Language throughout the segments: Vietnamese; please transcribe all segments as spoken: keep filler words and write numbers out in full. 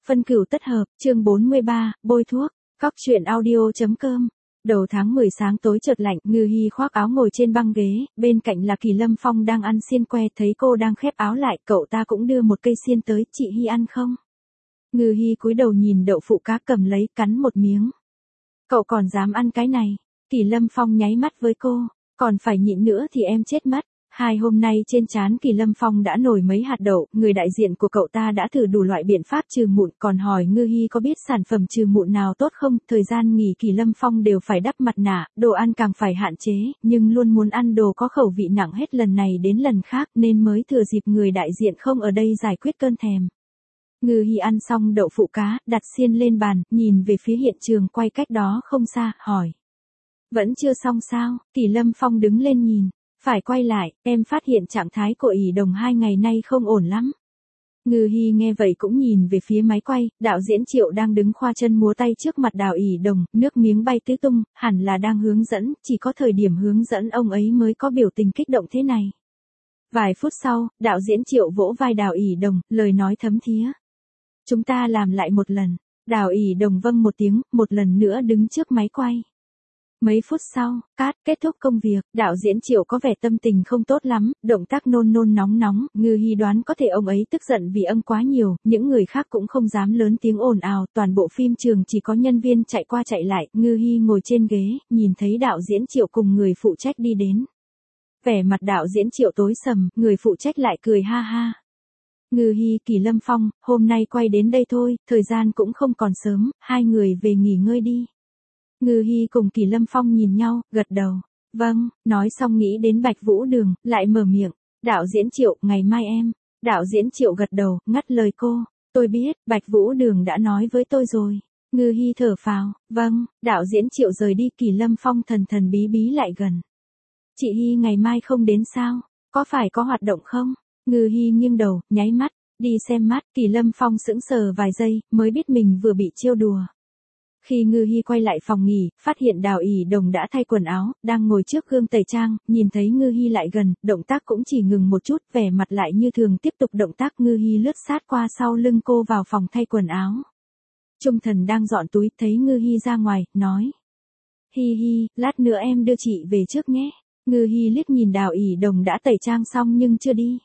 Phân cửu tất hợp, chương bốn mươi ba, bôi thuốc, cóc truyện audio.com. Đầu tháng mười sáng tối chợt lạnh, Ngư Hi khoác áo ngồi trên băng ghế, bên cạnh là Kỳ Lâm Phong đang ăn xiên que, thấy cô đang khép áo lại, cậu ta cũng đưa một cây xiên tới, chị Hi ăn không? Ngư Hi cúi đầu nhìn đậu phụ cá cầm lấy, cắn một miếng. Cậu còn dám ăn cái này? Kỳ Lâm Phong nháy mắt với cô, còn phải nhịn nữa thì em chết mất. Hai hôm nay trên trán Kỳ Lâm Phong đã nổi mấy hạt đậu, người đại diện của cậu ta đã thử đủ loại biện pháp trừ mụn, còn hỏi Ngư Hi có biết sản phẩm trừ mụn nào tốt không. Thời gian nghỉ Kỳ Lâm Phong đều phải đắp mặt nạ, đồ ăn càng phải hạn chế, nhưng luôn muốn ăn đồ có khẩu vị nặng hết lần này đến lần khác nên mới thừa dịp người đại diện không ở đây giải quyết cơn thèm. Ngư Hi ăn xong đậu phụ cá, đặt xiên lên bàn, nhìn về phía hiện trường quay cách đó không xa, hỏi. Vẫn chưa xong sao? Kỳ Lâm Phong đứng lên nhìn. Phải quay lại, em phát hiện trạng thái của ỷ đồng hai ngày nay không ổn lắm. Ngư Hi nghe vậy cũng nhìn về phía máy quay, đạo diễn Triệu đang đứng khoa chân múa tay trước mặt Đào ỷ đồng, nước miếng bay tứ tung, hẳn là đang hướng dẫn, chỉ có thời điểm hướng dẫn ông ấy mới có biểu tình kích động thế này. Vài phút sau, đạo diễn Triệu vỗ vai Đào ỷ đồng, lời nói thấm thía. Chúng ta làm lại một lần. Đào ỷ đồng vâng một tiếng, một lần nữa đứng trước máy quay. Mấy phút sau, cát, kết thúc công việc, đạo diễn Triệu có vẻ tâm tình không tốt lắm, động tác nôn nôn nóng nóng, Ngư Hi đoán có thể ông ấy tức giận vì âm quá nhiều, những người khác cũng không dám lớn tiếng ồn ào, toàn bộ phim trường chỉ có nhân viên chạy qua chạy lại, Ngư Hi ngồi trên ghế, nhìn thấy đạo diễn Triệu cùng người phụ trách đi đến. Vẻ mặt đạo diễn Triệu tối sầm, người phụ trách lại cười ha ha. Ngư Hi, Kỳ Lâm Phong, hôm nay quay đến đây thôi, thời gian cũng không còn sớm, hai người về nghỉ ngơi đi. Ngư Hi cùng Kỳ Lâm Phong nhìn nhau, gật đầu. Vâng, nói xong nghĩ đến Bạch Vũ Đường, lại mở miệng. Đạo diễn Triệu, ngày mai em. Đạo diễn Triệu gật đầu, ngắt lời cô. Tôi biết, Bạch Vũ Đường đã nói với tôi rồi. Ngư Hi thở phào. Vâng, đạo diễn Triệu rời đi, Kỳ Lâm Phong thần thần bí bí lại gần. Chị Hi ngày mai không đến sao? Có phải có hoạt động không? Ngư Hi nghiêng đầu, nháy mắt. Đi xem mắt, Kỳ Lâm Phong sững sờ vài giây, mới biết mình vừa bị trêu đùa. Khi Ngư Hi quay lại phòng nghỉ, phát hiện Đào ỷ đồng đã thay quần áo, đang ngồi trước gương tẩy trang, nhìn thấy Ngư Hi lại gần, động tác cũng chỉ ngừng một chút, vẻ mặt lại như thường tiếp tục động tác. Ngư Hi lướt sát qua sau lưng cô vào phòng thay quần áo. Trung Thần đang dọn túi, thấy Ngư Hi ra ngoài, nói. Hi Hi, lát nữa em đưa chị về trước nhé. Ngư Hi liếc nhìn Đào ỷ đồng đã tẩy trang xong nhưng chưa đi.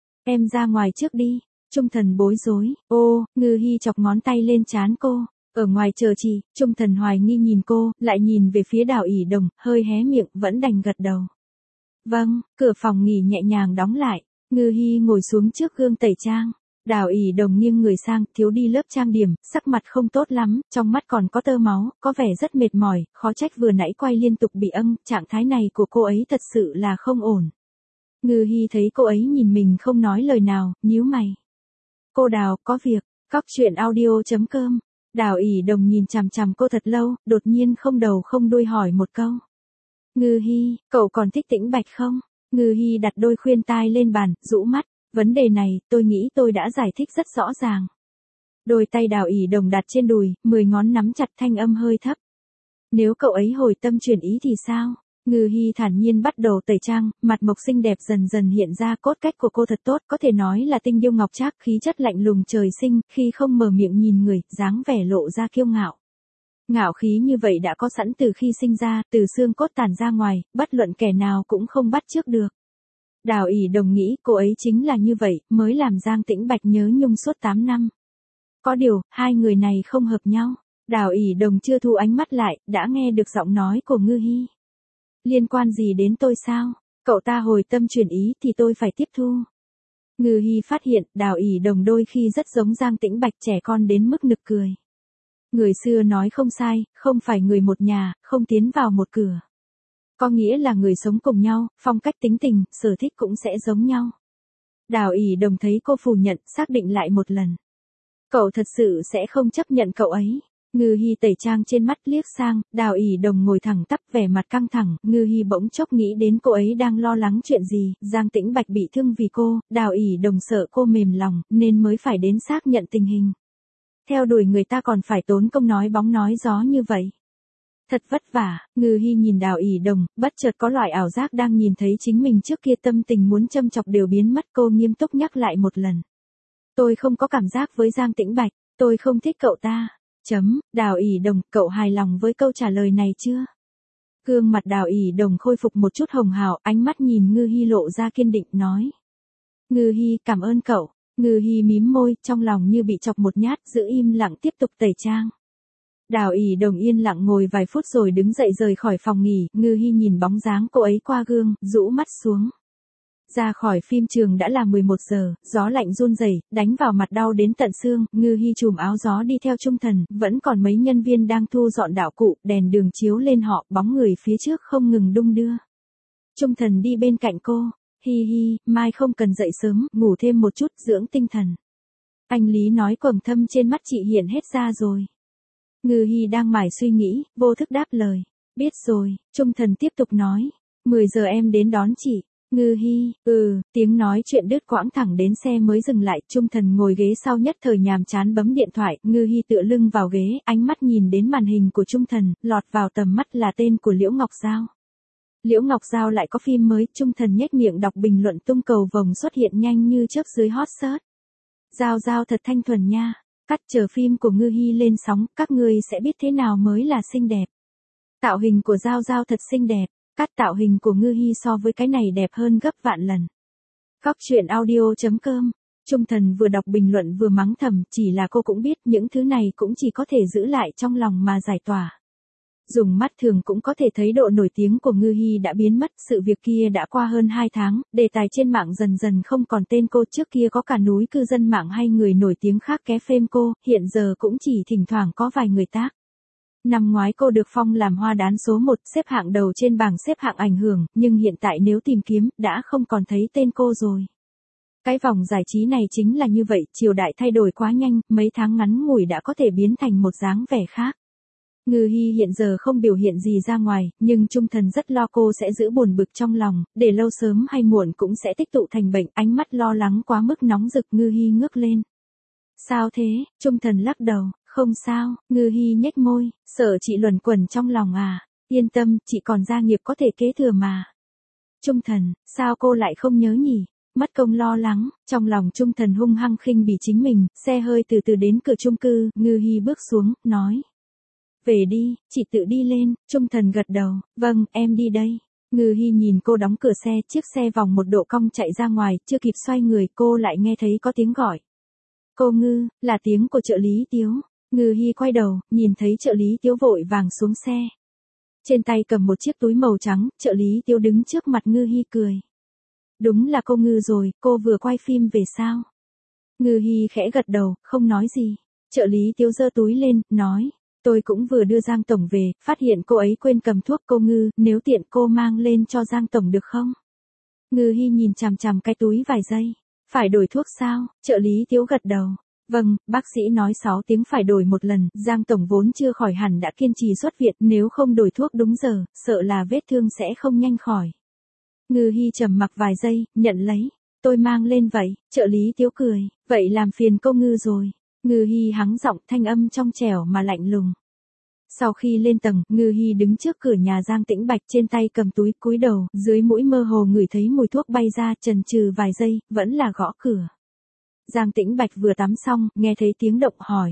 Em ra ngoài trước đi. Trung Thần bối rối, ô, Ngư Hi chọc ngón tay lên trán cô. Ở ngoài chờ chị. Trung Thần hoài nghi nhìn cô, lại nhìn về phía Đào ỷ đồng, hơi hé miệng, vẫn đành gật đầu. Vâng, cửa phòng nghỉ nhẹ nhàng đóng lại, Ngư Hi ngồi xuống trước gương tẩy trang. Đào ỷ đồng nghiêng người sang, thiếu đi lớp trang điểm, sắc mặt không tốt lắm, trong mắt còn có tơ máu, có vẻ rất mệt mỏi, khó trách vừa nãy quay liên tục bị âm, trạng thái này của cô ấy thật sự là không ổn. Ngư Hi thấy cô ấy nhìn mình không nói lời nào, nhíu mày. Cô Đào, có việc, cóc truyện audio.com. Đào ỷ đồng nhìn chằm chằm cô thật lâu, đột nhiên không đầu không đuôi hỏi một câu. Ngư Hi, cậu còn thích Tĩnh Bạch không? Ngư Hi đặt đôi khuyên tai lên bàn, rũ mắt. Vấn đề này, tôi nghĩ tôi đã giải thích rất rõ ràng. Đôi tay Đào ỷ đồng đặt trên đùi, mười ngón nắm chặt, thanh âm hơi thấp. Nếu cậu ấy hồi tâm chuyển ý thì sao? Ngư Hi thản nhiên bắt đầu tẩy trang, mặt mộc xinh đẹp dần dần hiện ra, cốt cách của cô thật tốt, có thể nói là tinh điêu ngọc trác, khí chất lạnh lùng trời sinh, khi không mở miệng nhìn người, dáng vẻ lộ ra kiêu ngạo. Ngạo khí như vậy đã có sẵn từ khi sinh ra, từ xương cốt tản ra ngoài, bất luận kẻ nào cũng không bắt chước được. Đào ỷ đồng nghĩ cô ấy chính là như vậy, mới làm Giang Tĩnh Bạch nhớ nhung suốt tám năm. Có điều, hai người này không hợp nhau. Đào ỷ đồng chưa thu ánh mắt lại, đã nghe được giọng nói của Ngư Hi. Liên quan gì đến tôi sao? Cậu ta hồi tâm chuyển ý thì tôi phải tiếp thu. Ngư Hi phát hiện Đào ỷ đồng đôi khi rất giống Giang Tĩnh Bạch, trẻ con đến mức nực cười. Người xưa nói không sai, không phải người một nhà, không tiến vào một cửa. Có nghĩa là người sống cùng nhau, phong cách tính tình, sở thích cũng sẽ giống nhau. Đào ỷ đồng thấy cô phủ nhận, xác định lại một lần. Cậu thật sự sẽ không chấp nhận cậu ấy. Ngư Hi tẩy trang trên mắt, liếc sang, Đào ỷ đồng ngồi thẳng tắp, vẻ mặt căng thẳng. Ngư Hi bỗng chốc nghĩ đến cô ấy đang lo lắng chuyện gì. Giang Tĩnh Bạch bị thương vì cô, Đào ỷ đồng sợ cô mềm lòng, nên mới phải đến xác nhận tình hình. Theo đuổi người ta còn phải tốn công nói bóng nói gió như vậy. Thật vất vả. Ngư Hi nhìn Đào ỷ đồng, bất chợt có loại ảo giác đang nhìn thấy chính mình trước kia, tâm tình muốn châm chọc đều biến mất. Cô nghiêm túc nhắc lại một lần. Tôi không có cảm giác với Giang Tĩnh Bạch. Tôi không thích cậu ta. Chấm, Đào ỷ đồng, cậu hài lòng với câu trả lời này chưa? Gương mặt Đào ỷ đồng khôi phục một chút hồng hào, ánh mắt nhìn Ngư Hi lộ ra kiên định, nói. Ngư Hi, cảm ơn cậu. Ngư Hi mím môi, trong lòng như bị chọc một nhát, giữ im lặng tiếp tục tẩy trang. Đào ỷ đồng yên lặng ngồi vài phút rồi đứng dậy rời khỏi phòng nghỉ, Ngư Hi nhìn bóng dáng cô ấy qua gương, rũ mắt xuống. Ra khỏi phim trường đã là mười một giờ, gió lạnh run rẩy, đánh vào mặt đau đến tận xương, Ngư Hi chùm áo gió đi theo Trung Thần, vẫn còn mấy nhân viên đang thu dọn đạo cụ, đèn đường chiếu lên họ, bóng người phía trước không ngừng đung đưa. Trung Thần đi bên cạnh cô, hi hi, mai không cần dậy sớm, ngủ thêm một chút, dưỡng tinh thần. Anh Lý nói quầng thâm trên mắt chị hiện hết ra rồi. Ngư Hi đang mải suy nghĩ, vô thức đáp lời. Biết rồi, Trung Thần tiếp tục nói. mười giờ em đến đón chị. Ngư Hi, ừ, tiếng nói chuyện đứt quãng thẳng đến xe mới dừng lại. Trung Thần ngồi ghế sau nhất thời nhàm chán bấm điện thoại. Ngư Hi tựa lưng vào ghế, ánh mắt nhìn đến màn hình của Trung Thần, lọt vào tầm mắt là tên của Liễu Ngọc Giao. Liễu Ngọc Giao lại có phim mới. Trung Thần nhếch miệng đọc bình luận tung cầu vồng xuất hiện nhanh như chớp dưới hot search. Giao Giao thật thanh thuần nha. Cắt chờ phim của Ngư Hi lên sóng, các ngươi sẽ biết thế nào mới là xinh đẹp. Tạo hình của Giao Giao thật xinh đẹp. Cắt tạo hình của Ngư Hi so với cái này đẹp hơn gấp vạn lần. Cóc truyện audio chấm com. Trung Thần vừa đọc bình luận vừa mắng thầm, chỉ là cô cũng biết những thứ này cũng chỉ có thể giữ lại trong lòng mà giải tỏa. Dùng mắt thường cũng có thể thấy độ nổi tiếng của Ngư Hi đã biến mất, sự việc kia đã qua hơn hai tháng, đề tài trên mạng dần dần không còn tên cô, trước kia có cả núi cư dân mạng hay người nổi tiếng khác ké phêm cô, hiện giờ cũng chỉ thỉnh thoảng có vài người tác. Năm ngoái cô được phong làm hoa đán số một, xếp hạng đầu trên bảng xếp hạng ảnh hưởng, nhưng hiện tại nếu tìm kiếm, đã không còn thấy tên cô rồi. Cái vòng giải trí này chính là như vậy, triều đại thay đổi quá nhanh, mấy tháng ngắn ngủi đã có thể biến thành một dáng vẻ khác. Ngư Hi hiện giờ không biểu hiện gì ra ngoài, nhưng Trung Thần rất lo cô sẽ giữ buồn bực trong lòng, để lâu sớm hay muộn cũng sẽ tích tụ thành bệnh, ánh mắt lo lắng quá mức nóng rực. Ngư Hi ngước lên. Sao thế? Trung Thần lắc đầu, không sao. Ngư Hi nhếch môi, sợ chị luẩn quẩn trong lòng à? Yên tâm, chị còn gia nghiệp có thể kế thừa mà. Trung Thần, sao cô lại không nhớ nhỉ? Mất công lo lắng, trong lòng Trung Thần hung hăng khinh bỉ chính mình, xe hơi từ từ đến cửa chung cư, Ngư Hi bước xuống, nói. Về đi, chị tự đi lên. Trung Thần gật đầu, vâng, em đi đây. Ngư Hi nhìn cô đóng cửa xe, chiếc xe vòng một độ cong chạy ra ngoài, chưa kịp xoay người cô lại nghe thấy có tiếng gọi. Cô Ngư, là tiếng của trợ lý Tiếu. Ngư Hi quay đầu, nhìn thấy trợ lý Tiếu vội vàng xuống xe. Trên tay cầm một chiếc túi màu trắng, trợ lý Tiếu đứng trước mặt Ngư Hi cười. Đúng là cô Ngư rồi, cô vừa quay phim về sao? Ngư Hi khẽ gật đầu, không nói gì. Trợ lý Tiếu giơ túi lên, nói. Tôi cũng vừa đưa Giang Tổng về, phát hiện cô ấy quên cầm thuốc. Cô Ngư, nếu tiện cô mang lên cho Giang Tổng được không? Ngư Hi nhìn chằm chằm cái túi vài giây. Phải đổi thuốc sao? Trợ lý Tiếu gật đầu. Vâng, bác sĩ nói sáu tiếng phải đổi một lần, Giang Tổng vốn chưa khỏi hẳn đã kiên trì xuất viện, nếu không đổi thuốc đúng giờ, sợ là vết thương sẽ không nhanh khỏi. Ngư Hi trầm mặc vài giây, nhận lấy. Tôi mang lên vậy. Trợ lý Tiếu cười. Vậy làm phiền cô Ngư rồi. Ngư Hi hắng giọng, thanh âm trong trẻo mà lạnh lùng. Sau khi lên tầng, Ngư Hi đứng trước cửa nhà Giang Tĩnh Bạch, trên tay cầm túi, cúi đầu, dưới mũi mơ hồ ngửi thấy mùi thuốc bay ra, chần chừ vài giây, vẫn là gõ cửa. Giang Tĩnh Bạch vừa tắm xong, nghe thấy tiếng động hỏi.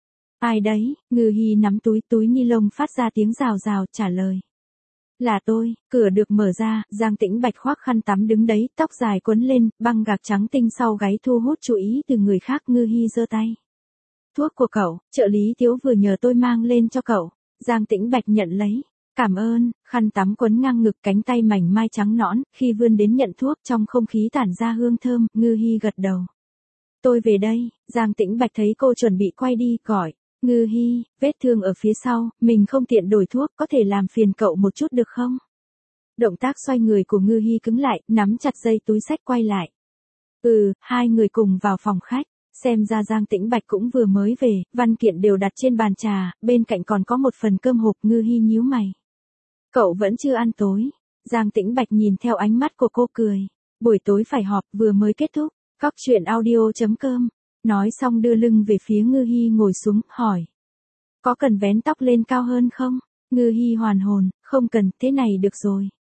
Ai đấy? Ngư Hi nắm túi, túi ni lông phát ra tiếng rào rào, trả lời. Là tôi. Cửa được mở ra, Giang Tĩnh Bạch khoác khăn tắm đứng đấy, tóc dài quấn lên, băng gạc trắng tinh sau gáy thu hút chú ý từ người khác. Ngư Hi giơ tay. Thuốc của cậu, trợ lý Tiếu vừa nhờ tôi mang lên cho cậu. Giang Tĩnh Bạch nhận lấy. Cảm ơn. Khăn tắm quấn ngang ngực, cánh tay mảnh mai trắng nõn, khi vươn đến nhận thuốc trong không khí tản ra hương thơm. Ngư Hi gật đầu. Tôi về đây. Giang Tĩnh Bạch thấy cô chuẩn bị quay đi, gọi. Ngư Hi, vết thương ở phía sau, mình không tiện đổi thuốc, có thể làm phiền cậu một chút được không? Động tác xoay người của Ngư Hi cứng lại, nắm chặt dây túi xách quay lại. Ừ, hai người cùng vào phòng khách. Xem ra Giang Tĩnh Bạch cũng vừa mới về, văn kiện đều đặt trên bàn trà, bên cạnh còn có một phần cơm hộp. Ngư Hi nhíu mày. Cậu vẫn chưa ăn tối. Giang Tĩnh Bạch nhìn theo ánh mắt của cô cười. Buổi tối phải họp, vừa mới kết thúc. Cóc truyện audio chấm com. Nói xong đưa lưng về phía Ngư Hi ngồi xuống, hỏi. Có cần vén tóc lên cao hơn không? Ngư Hi hoàn hồn, không cần, thế này được rồi.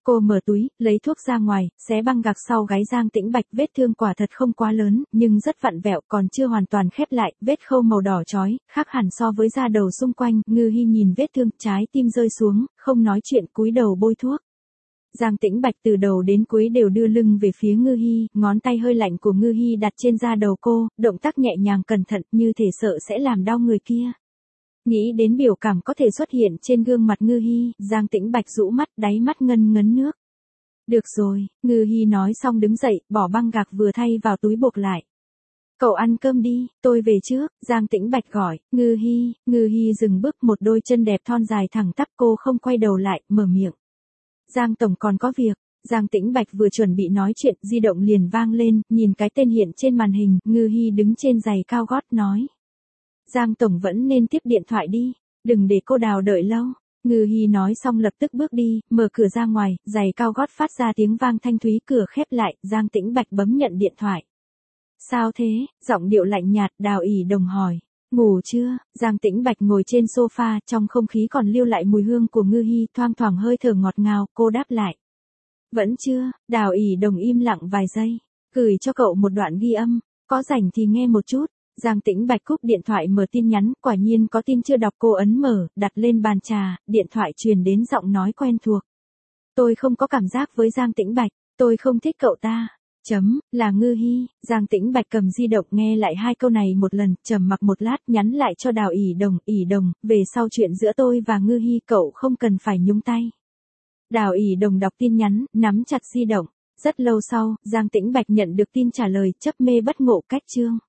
Cô mở túi, lấy thuốc ra ngoài, xé băng gạc sau gáy Giang Tĩnh Bạch, vết thương quả thật không quá lớn, nhưng rất vặn vẹo, còn chưa hoàn toàn khép lại, vết khâu màu đỏ chói, khác hẳn so với da đầu xung quanh. Ngư Hi nhìn vết thương, trái tim rơi xuống, không nói chuyện, cúi đầu bôi thuốc. Giang Tĩnh Bạch từ đầu đến cuối đều đưa lưng về phía Ngư Hi, ngón tay hơi lạnh của Ngư Hi đặt trên da đầu cô, động tác nhẹ nhàng cẩn thận, như thể sợ sẽ làm đau người kia. Nghĩ đến biểu cảm có thể xuất hiện trên gương mặt Ngư Hi, Giang Tĩnh Bạch rũ mắt, đáy mắt ngân ngấn nước. Được rồi, Ngư Hi nói xong đứng dậy, bỏ băng gạc vừa thay vào túi buộc lại. Cậu ăn cơm đi, tôi về trước, Giang Tĩnh Bạch gọi. Ngư Hi, Ngư Hi dừng bước, một đôi chân đẹp thon dài thẳng tắp, cô không quay đầu lại, mở miệng. Giang tổng còn có việc. Giang Tĩnh Bạch vừa chuẩn bị nói chuyện, di động liền vang lên, nhìn cái tên hiện trên màn hình, Ngư Hi đứng trên giày cao gót nói. Giang tổng vẫn nên tiếp điện thoại đi, đừng để cô Đào đợi lâu. Ngư Hi nói xong lập tức bước đi, mở cửa ra ngoài, giày cao gót phát ra tiếng vang thanh thúy, cửa khép lại, Giang Tĩnh Bạch bấm nhận điện thoại. Sao thế? Giọng điệu lạnh nhạt, Đào ỉ đồng hỏi. Ngủ chưa? Giang Tĩnh Bạch ngồi trên sofa, trong không khí còn lưu lại mùi hương của Ngư Hi, thoang thoảng hơi thở ngọt ngào, cô đáp lại. Vẫn chưa, Đào ỉ đồng im lặng vài giây, gửi cho cậu một đoạn ghi âm, có rảnh thì nghe một chút. Giang Tĩnh Bạch cúp điện thoại, mở tin nhắn, quả nhiên có tin chưa đọc, cô ấn mở, đặt lên bàn trà, điện thoại truyền đến giọng nói quen thuộc. Tôi không có cảm giác với Giang Tĩnh Bạch, tôi không thích cậu ta. Chấm, là Ngư Hi. Giang Tĩnh Bạch cầm di động nghe lại hai câu này một lần, trầm mặc một lát, nhắn lại cho Đào ỉ đồng, ỉ đồng, về sau chuyện giữa tôi và Ngư Hi cậu không cần phải nhúng tay. Đào ỉ đồng đọc tin nhắn, nắm chặt di động. Rất lâu sau, Giang Tĩnh Bạch nhận được tin trả lời, chấp mê bất ngộ cách chương.